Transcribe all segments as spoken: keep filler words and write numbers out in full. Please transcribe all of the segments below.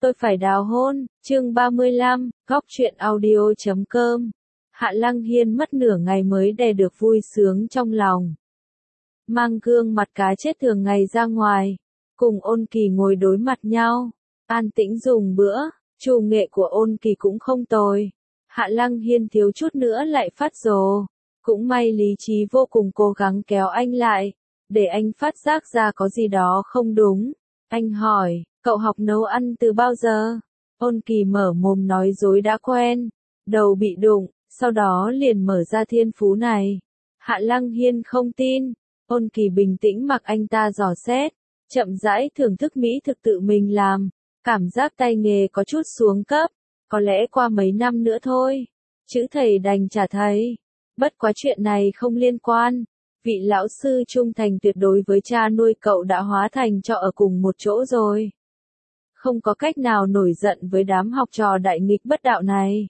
Tôi phải đào hôn, chương ba mươi lăm, góc truyện audio chấm com. Hạ Lăng Hiên mất nửa ngày mới đè được vui sướng trong lòng. Mang gương mặt cá chết thường ngày ra ngoài, cùng Ôn Kỳ ngồi đối mặt nhau, an tĩnh dùng bữa, chủ nghệ của Ôn Kỳ cũng không tồi. Hạ Lăng Hiên thiếu chút nữa lại phát rồ, cũng may lý trí vô cùng cố gắng kéo anh lại, để anh phát giác ra có gì đó không đúng. Anh hỏi, cậu học nấu ăn từ bao giờ? Ôn Kỳ mở mồm nói dối đã quen, đầu bị đụng, sau đó liền mở ra thiên phú này. Hạ Lăng Hiên không tin, Ôn Kỳ bình tĩnh mặc anh ta dò xét, chậm rãi thưởng thức mỹ thực tự mình làm, cảm giác tay nghề có chút xuống cấp, có lẽ qua mấy năm nữa thôi, chữ thầy đành trả thầy. Bất quá chuyện này không liên quan, vị lão sư trung thành tuyệt đối với cha nuôi cậu đã hóa thành cho ở cùng một chỗ rồi. Không có cách nào nổi giận với đám học trò đại nghịch bất đạo này.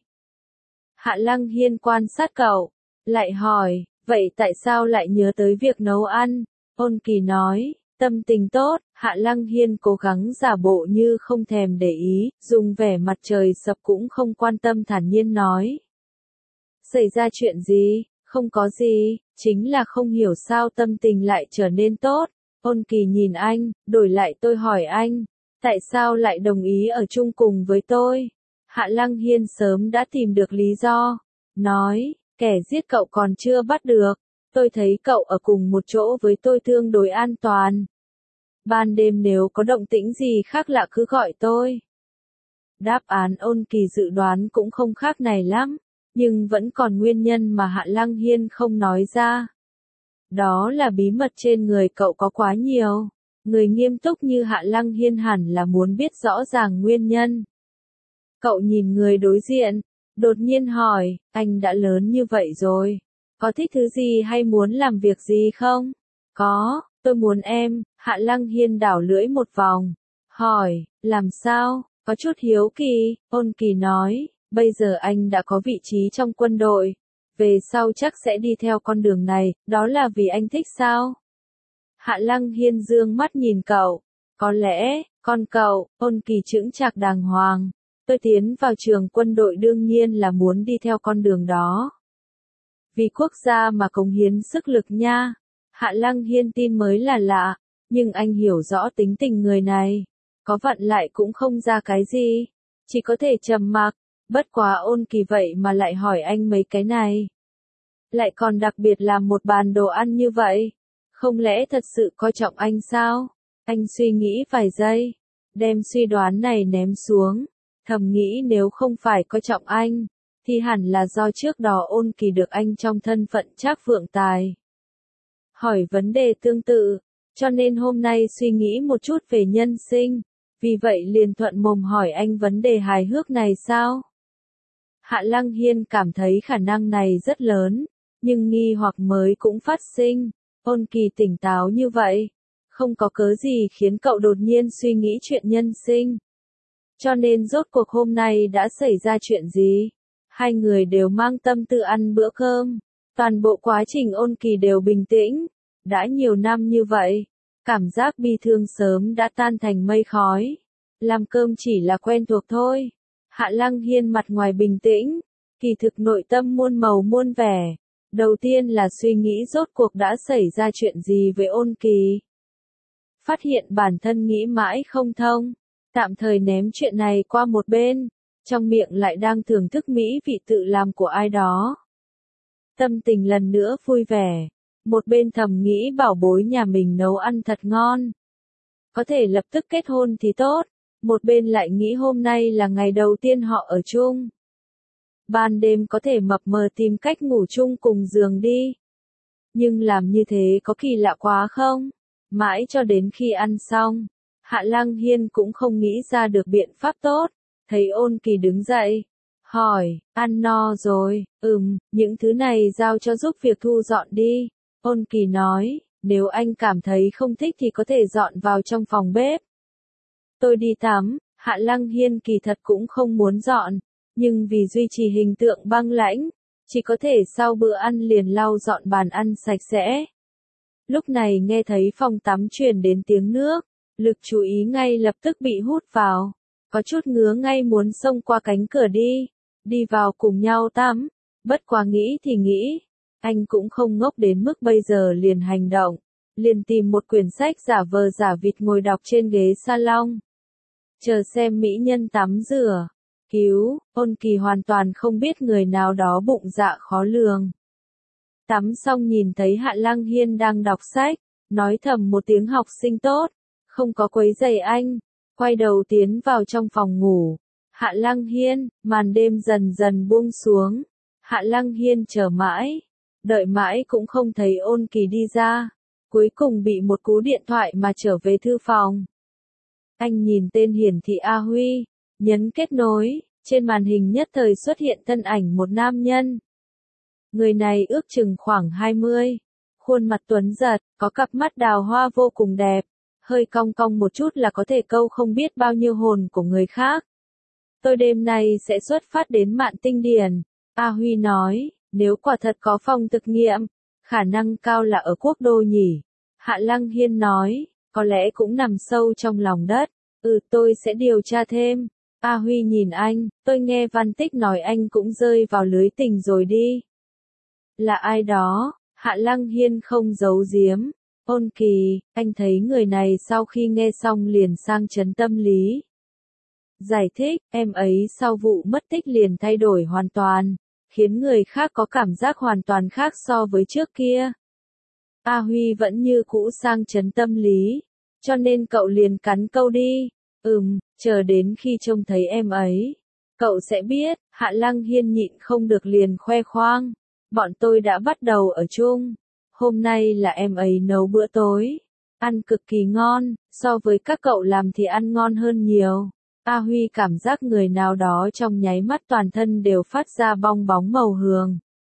Hạ Lăng Hiên quan sát cậu, lại hỏi, vậy tại sao lại nhớ tới việc nấu ăn? Ôn Kỳ nói, tâm tình tốt. Hạ Lăng Hiên cố gắng giả bộ như không thèm để ý, dùng vẻ mặt trời sập cũng không quan tâm thản nhiên nói. Xảy ra chuyện gì? Không có gì, chính là không hiểu sao tâm tình lại trở nên tốt. Ôn Kỳ nhìn anh, đổi lại tôi hỏi anh, tại sao lại đồng ý ở chung cùng với tôi? Hạ Lăng Hiên sớm đã tìm được lý do, nói, kẻ giết cậu còn chưa bắt được, tôi thấy cậu ở cùng một chỗ với tôi tương đối an toàn. Ban đêm nếu có động tĩnh gì khác lạ cứ gọi tôi. Đáp án Ôn Kỳ dự đoán cũng không khác này lắm, nhưng vẫn còn nguyên nhân mà Hạ Lăng Hiên không nói ra. Đó là bí mật trên người cậu có quá nhiều, người nghiêm túc như Hạ Lăng Hiên hẳn là muốn biết rõ ràng nguyên nhân. Cậu nhìn người đối diện, đột nhiên hỏi, anh đã lớn như vậy rồi, có thích thứ gì hay muốn làm việc gì không? Có, tôi muốn em. Hạ Lăng Hiên đảo lưỡi một vòng, hỏi, làm sao? Có chút hiếu kỳ. Ôn Kỳ nói, bây giờ anh đã có vị trí trong quân đội, về sau chắc sẽ đi theo con đường này, đó là vì anh thích sao? Hạ Lăng Hiên dương mắt nhìn cậu, có lẽ, con cậu. Ôn Kỳ chững chạc đàng hoàng, tôi tiến vào trường quân đội đương nhiên là muốn đi theo con đường đó. Vì quốc gia mà cống hiến sức lực nha. Hạ Lăng Hiên tin mới là lạ, nhưng anh hiểu rõ tính tình người này, có vặn lại cũng không ra cái gì, chỉ có thể trầm mặc. Bất quá Ôn Kỳ vậy mà lại hỏi anh mấy cái này, lại còn đặc biệt làm một bàn đồ ăn như vậy, không lẽ thật sự coi trọng anh sao? Anh suy nghĩ vài giây, đem suy đoán này ném xuống, thầm nghĩ nếu không phải coi trọng anh, thì hẳn là do trước đó Ôn Kỳ được anh trong thân phận Trác Phượng Tài hỏi vấn đề tương tự, cho nên hôm nay suy nghĩ một chút về nhân sinh, vì vậy liền thuận mồm hỏi anh vấn đề hài hước này sao? Hạ Lăng Hiên cảm thấy khả năng này rất lớn, nhưng nghi hoặc mới cũng phát sinh. Ôn Kỳ tỉnh táo như vậy, không có cớ gì khiến cậu đột nhiên suy nghĩ chuyện nhân sinh. Cho nên rốt cuộc hôm nay đã xảy ra chuyện gì? Hai người đều mang tâm tư ăn bữa cơm. Toàn bộ quá trình Ôn Kỳ đều bình tĩnh. Đã nhiều năm như vậy, cảm giác bi thương sớm đã tan thành mây khói. Làm cơm chỉ là quen thuộc thôi. Hạ Lăng Hiên mặt ngoài bình tĩnh, kỳ thực nội tâm muôn màu muôn vẻ. Đầu tiên là suy nghĩ rốt cuộc đã xảy ra chuyện gì với Ôn Kỳ. Phát hiện bản thân nghĩ mãi không thông, tạm thời ném chuyện này qua một bên, trong miệng lại đang thưởng thức mỹ vị tự làm của ai đó. Tâm tình lần nữa vui vẻ, một bên thầm nghĩ bảo bối nhà mình nấu ăn thật ngon, có thể lập tức kết hôn thì tốt, một bên lại nghĩ hôm nay là ngày đầu tiên họ ở chung. Ban đêm có thể mập mờ tìm cách ngủ chung cùng giường đi. Nhưng làm như thế có kỳ lạ quá không? Mãi cho đến khi ăn xong, Hạ Lăng Hiên cũng không nghĩ ra được biện pháp tốt. Thấy Ôn Kỳ đứng dậy, hỏi, ăn no rồi? Ừm, những thứ này giao cho giúp việc thu dọn đi. Ôn Kỳ nói, nếu anh cảm thấy không thích thì có thể dọn vào trong phòng bếp. Tôi đi tắm. Hạ Lăng Hiên kỳ thật cũng không muốn dọn, nhưng vì duy trì hình tượng băng lãnh, chỉ có thể sau bữa ăn liền lau dọn bàn ăn sạch sẽ. Lúc này nghe thấy phòng tắm truyền đến tiếng nước, lực chú ý ngay lập tức bị hút vào. có chút ngứa ngay muốn xông qua cánh cửa đi, đi vào cùng nhau tắm, bất quá nghĩ thì nghĩ, anh cũng không ngốc đến mức bây giờ liền hành động, liền tìm một quyển sách giả vờ giả vịt ngồi đọc trên ghế salon. Chờ xem mỹ nhân tắm rửa, cứu, Ôn Kỳ hoàn toàn không biết người nào đó bụng dạ khó lường. Tắm xong nhìn thấy Hạ Lăng Hiên đang đọc sách, nói thầm một tiếng học sinh tốt, không có quấy rầy anh, quay đầu tiến vào trong phòng ngủ. Hạ Lăng Hiên, màn đêm dần dần buông xuống, Hạ Lăng Hiên chờ mãi, đợi mãi cũng không thấy Ôn Kỳ đi ra, cuối cùng bị một cú điện thoại mà trở về thư phòng. Anh nhìn tên hiển thị A Huy, nhấn kết nối, trên màn hình nhất thời xuất hiện thân ảnh một nam nhân. Người này ước chừng khoảng hai mươi, khuôn mặt tuấn giật, có cặp mắt đào hoa vô cùng đẹp, hơi cong cong một chút là có thể câu không biết bao nhiêu hồn của người khác. Tôi đêm nay sẽ xuất phát đến Mạn Tinh Điển, A Huy nói, nếu quả thật có phòng thực nghiệm, khả năng cao là ở quốc đô nhỉ. Hạ Lăng Hiên nói, có lẽ cũng nằm sâu trong lòng đất, ừ tôi sẽ điều tra thêm. A Huy nhìn anh, tôi nghe Văn Tích nói anh cũng rơi vào lưới tình rồi đi. Là ai đó? Hạ Lăng Hiên không giấu giếm. Ôn Kỳ, anh thấy người này sau khi nghe xong liền sang chấn tâm lý. Giải thích, em ấy sau vụ mất tích liền thay đổi hoàn toàn, khiến người khác có cảm giác hoàn toàn khác so với trước kia. A Huy vẫn như cũ sang chấn tâm lý, cho nên cậu liền cắn câu đi. Ừm, chờ đến khi trông thấy em ấy, cậu sẽ biết. Hạ Lăng Hiên nhịn không được liền khoe khoang. Bọn tôi đã bắt đầu ở chung. Hôm nay là em ấy nấu bữa tối. Ăn cực kỳ ngon, so với các cậu làm thì ăn ngon hơn nhiều. A Huy cảm giác người nào đó trong nháy mắt toàn thân đều phát ra bong bóng màu hường.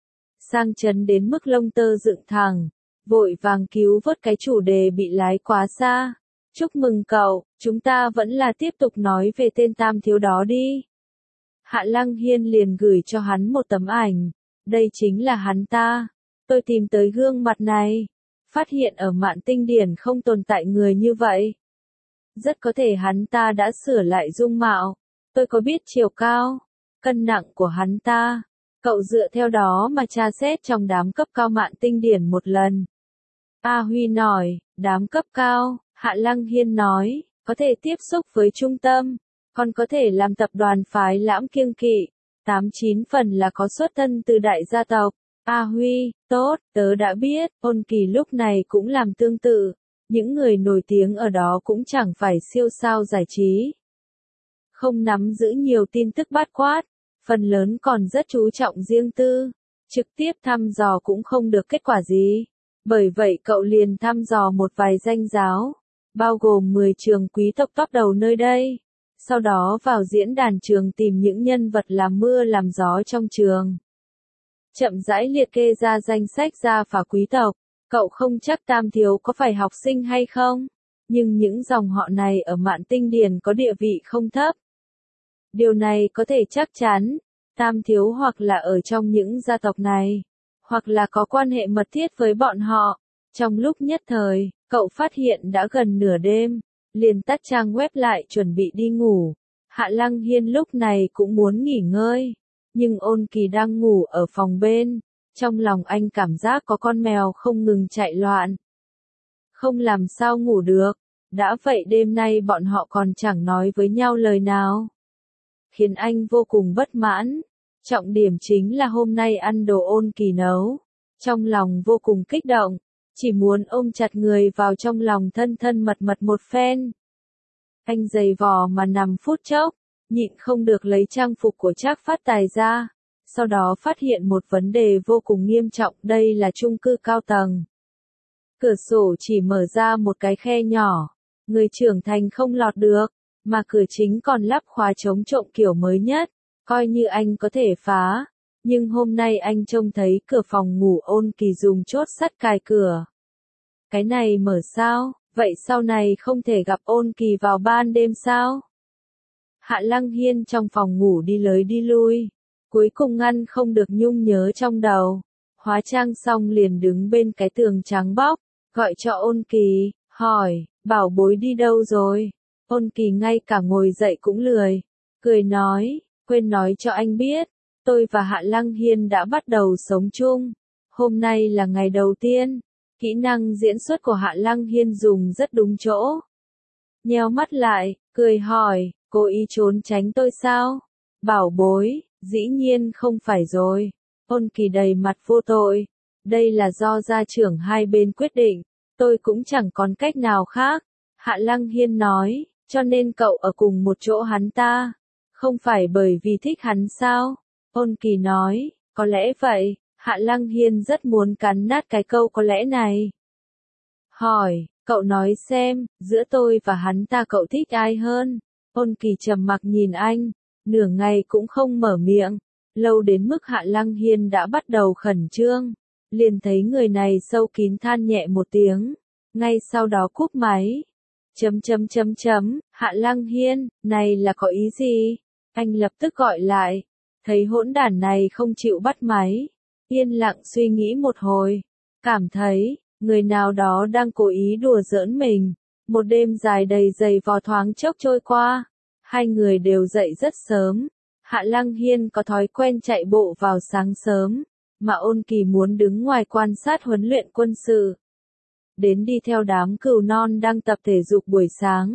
Sang chấn đến mức lông tơ dựng thẳng, vội vàng cứu vớt cái chủ đề bị lái quá xa. Chúc mừng cậu, chúng ta vẫn là tiếp tục nói về tên tam thiếu đó đi. Hạ Lăng Hiên liền gửi cho hắn một tấm ảnh. Đây chính là hắn ta. Tôi tìm tới gương mặt này, phát hiện ở Mạn Tinh Điển không tồn tại người như vậy. Rất có thể hắn ta đã sửa lại dung mạo. Tôi có biết chiều cao, cân nặng của hắn ta. Cậu dựa theo đó mà tra xét trong đám cấp cao Mạn Tinh Điển một lần. A Huy nói, đám cấp cao. Hạ Lăng Hiên nói, có thể tiếp xúc với trung tâm, còn có thể làm tập đoàn phái lãm kiêng kỵ. Tám chín phần là có xuất thân từ đại gia tộc. A Huy, tốt, tớ đã biết. Ôn Kỳ lúc này cũng làm tương tự. Những người nổi tiếng ở đó cũng chẳng phải siêu sao giải trí. Không nắm giữ nhiều tin tức bát quát, phần lớn còn rất chú trọng riêng tư. Trực tiếp thăm dò cũng không được kết quả gì. Bởi vậy cậu liền thăm dò một vài danh giáo, bao gồm mười trường quý tộc top đầu nơi đây. Sau đó vào diễn đàn trường tìm những nhân vật làm mưa làm gió trong trường. Chậm rãi liệt kê ra danh sách gia phả quý tộc. Cậu không chắc tam thiếu có phải học sinh hay không, nhưng những dòng họ này ở Mạn Tinh Điển có địa vị không thấp. Điều này có thể chắc chắn, tam thiếu hoặc là ở trong những gia tộc này, hoặc là có quan hệ mật thiết với bọn họ. Trong lúc nhất thời, cậu phát hiện đã gần nửa đêm, liền tắt trang web lại chuẩn bị đi ngủ. Hạ Lăng Hiên lúc này cũng muốn nghỉ ngơi, nhưng Ôn Kỳ đang ngủ ở phòng bên, trong lòng anh cảm giác có con mèo không ngừng chạy loạn. Không làm sao ngủ được, đã vậy đêm nay bọn họ còn chẳng nói với nhau lời nào. Khiến anh vô cùng bất mãn, trọng điểm chính là hôm nay ăn đồ Ôn Kỳ nấu. Trong lòng vô cùng kích động, chỉ muốn ôm chặt người vào trong lòng thân thân mật mật một phen. Anh giày vò mà nằm phút chốc, nhịn không được lấy trang phục của Trác Phát Tài ra. Sau đó phát hiện một vấn đề vô cùng nghiêm trọng, đây là chung cư cao tầng. Cửa sổ chỉ mở ra một cái khe nhỏ, người trưởng thành không lọt được, mà cửa chính còn lắp khóa chống trộm kiểu mới nhất, coi như anh có thể phá. Nhưng hôm nay anh trông thấy cửa phòng ngủ Ôn Kỳ dùng chốt sắt cài cửa. Cái này mở sao, vậy sau này không thể gặp Ôn Kỳ vào ban đêm sao? Hạ Lăng Hiên trong phòng ngủ đi tới đi lui, cuối cùng ngăn không được nhung nhớ trong đầu. Hóa trang xong liền đứng bên cái tường trắng bóc, gọi cho Ôn Kỳ, hỏi, bảo bối đi đâu rồi? Ôn Kỳ ngay cả ngồi dậy cũng lười, cười nói, quên nói cho anh biết, tôi và Hạ Lăng Hiên đã bắt đầu sống chung. Hôm nay là ngày đầu tiên, kỹ năng diễn xuất của Hạ Lăng Hiên dùng rất đúng chỗ. Nheo mắt lại, cười hỏi, cố ý trốn tránh tôi sao? Bảo bối, dĩ nhiên không phải rồi. Ôn Kỳ đầy mặt vô tội. Đây là do gia trưởng hai bên quyết định, tôi cũng chẳng còn cách nào khác. Hạ Lăng Hiên nói, cho nên cậu ở cùng một chỗ hắn ta. Không phải bởi vì thích hắn sao? Ôn Kỳ nói, có lẽ vậy. Hạ Lăng Hiên rất muốn cắn nát cái câu có lẽ này. Hỏi, cậu nói xem, giữa tôi và hắn ta cậu thích ai hơn? Ôn Kỳ trầm mặc nhìn anh, nửa ngày cũng không mở miệng, lâu đến mức Hạ Lăng Hiên đã bắt đầu khẩn trương, liền thấy người này sâu kín than nhẹ một tiếng, ngay sau đó cúp máy. Chấm chấm chấm chấm, Hạ Lăng Hiên, này là có ý gì? Anh lập tức gọi lại, thấy hỗn đản này không chịu bắt máy, yên lặng suy nghĩ một hồi, cảm thấy, người nào đó đang cố ý đùa giỡn mình. Một đêm dài đầy giày vò thoáng chốc trôi qua, hai người đều dậy rất sớm. Hạ Lăng Hiên có thói quen chạy bộ vào sáng sớm, mà Ôn Kỳ muốn đứng ngoài quan sát huấn luyện quân sự. Đến đi theo đám cừu non đang tập thể dục buổi sáng.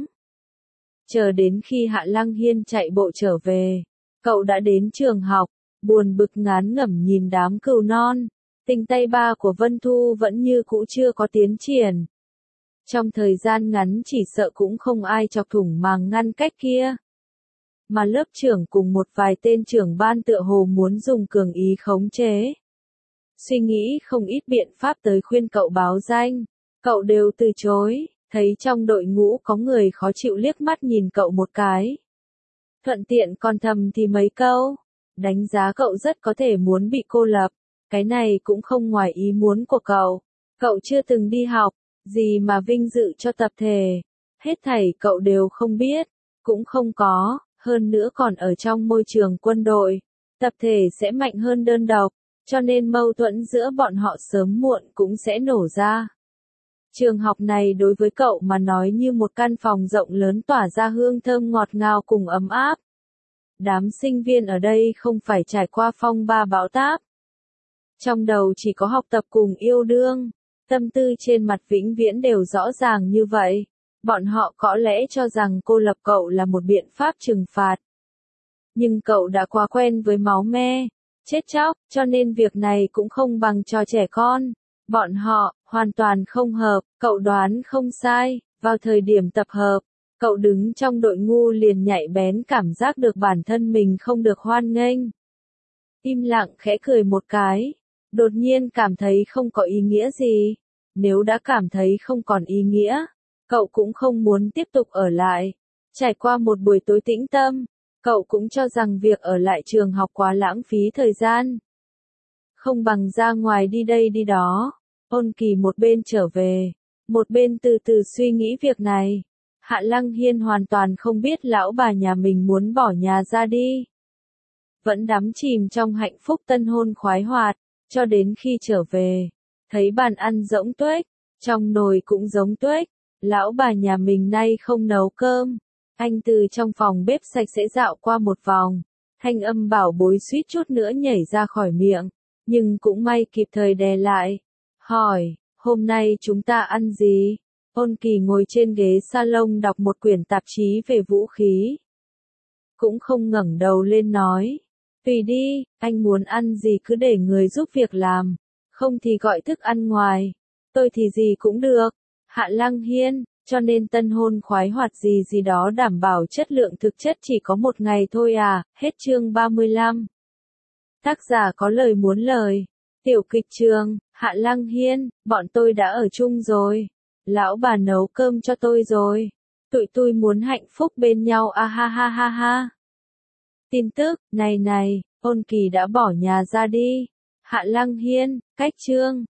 Chờ đến khi Hạ Lăng Hiên chạy bộ trở về, cậu đã đến trường học, buồn bực ngán ngẩm nhìn đám cừu non. Tình tay ba của Vân Thu vẫn như cũ chưa có tiến triển. Trong thời gian ngắn chỉ sợ cũng không ai chọc thủng màng ngăn cách kia. Mà lớp trưởng cùng một vài tên trưởng ban tựa hồ muốn dùng cường ý khống chế. Suy nghĩ không ít biện pháp tới khuyên cậu báo danh. Cậu đều từ chối, thấy trong đội ngũ có người khó chịu liếc mắt nhìn cậu một cái. Thuận tiện còn thầm thì mấy câu. Đánh giá cậu rất có thể muốn bị cô lập. Cái này cũng không ngoài ý muốn của cậu. Cậu chưa từng đi học, gì mà vinh dự cho tập thể. Hết thảy cậu đều không biết, cũng không có, hơn nữa còn ở trong môi trường quân đội. Tập thể sẽ mạnh hơn đơn độc, cho nên mâu thuẫn giữa bọn họ sớm muộn cũng sẽ nổ ra. Trường học này đối với cậu mà nói như một căn phòng rộng lớn tỏa ra hương thơm ngọt ngào cùng ấm áp. Đám sinh viên ở đây không phải trải qua phong ba bão táp. Trong đầu chỉ có học tập cùng yêu đương, tâm tư trên mặt vĩnh viễn đều rõ ràng như vậy. Bọn họ có lẽ cho rằng cô lập cậu là một biện pháp trừng phạt. Nhưng cậu đã quá quen với máu me, chết chóc, cho nên việc này cũng không bằng trò trẻ con. Bọn họ, hoàn toàn không hợp, cậu đoán không sai, vào thời điểm tập hợp, cậu đứng trong đội ngu liền nhạy bén cảm giác được bản thân mình không được hoan nghênh. Im lặng khẽ cười một cái, đột nhiên cảm thấy không có ý nghĩa gì. Nếu đã cảm thấy không còn ý nghĩa, cậu cũng không muốn tiếp tục ở lại. Trải qua một buổi tối tĩnh tâm, cậu cũng cho rằng việc ở lại trường học quá lãng phí thời gian. Không bằng ra ngoài đi đây đi đó. Ôn Kỳ một bên trở về, một bên từ từ suy nghĩ việc này. Hạ Lăng Hiên hoàn toàn không biết lão bà nhà mình muốn bỏ nhà ra đi. Vẫn đắm chìm trong hạnh phúc tân hôn khoái hoạt, cho đến khi trở về, thấy bàn ăn rỗng tuếch, trong nồi cũng giống tuếch, lão bà nhà mình nay không nấu cơm. Anh từ trong phòng bếp sạch sẽ dạo qua một vòng, thanh âm bảo bối suýt chút nữa nhảy ra khỏi miệng, nhưng cũng may kịp thời đè lại. Hỏi, hôm nay chúng ta ăn gì? Ôn Kỳ ngồi trên ghế salon đọc một quyển tạp chí về vũ khí. Cũng không ngẩng đầu lên nói. Tùy đi, anh muốn ăn gì cứ để người giúp việc làm. Không thì gọi thức ăn ngoài. Tôi thì gì cũng được. Hạ Lăng Hiên, cho nên tân hôn khoái hoạt gì gì đó đảm bảo chất lượng thực chất chỉ có một ngày thôi à. Hết chương ba mươi lăm. Tác giả có lời muốn lời. Tiểu kịch trường, Hạ Lăng Hiên, bọn tôi đã ở chung rồi. Lão bà nấu cơm cho tôi rồi. Tụi tôi muốn hạnh phúc bên nhau a ha ha ha ha. Tin tức, này này, Ôn Kỳ đã bỏ nhà ra đi. Hạ Lăng Hiên, cách chương.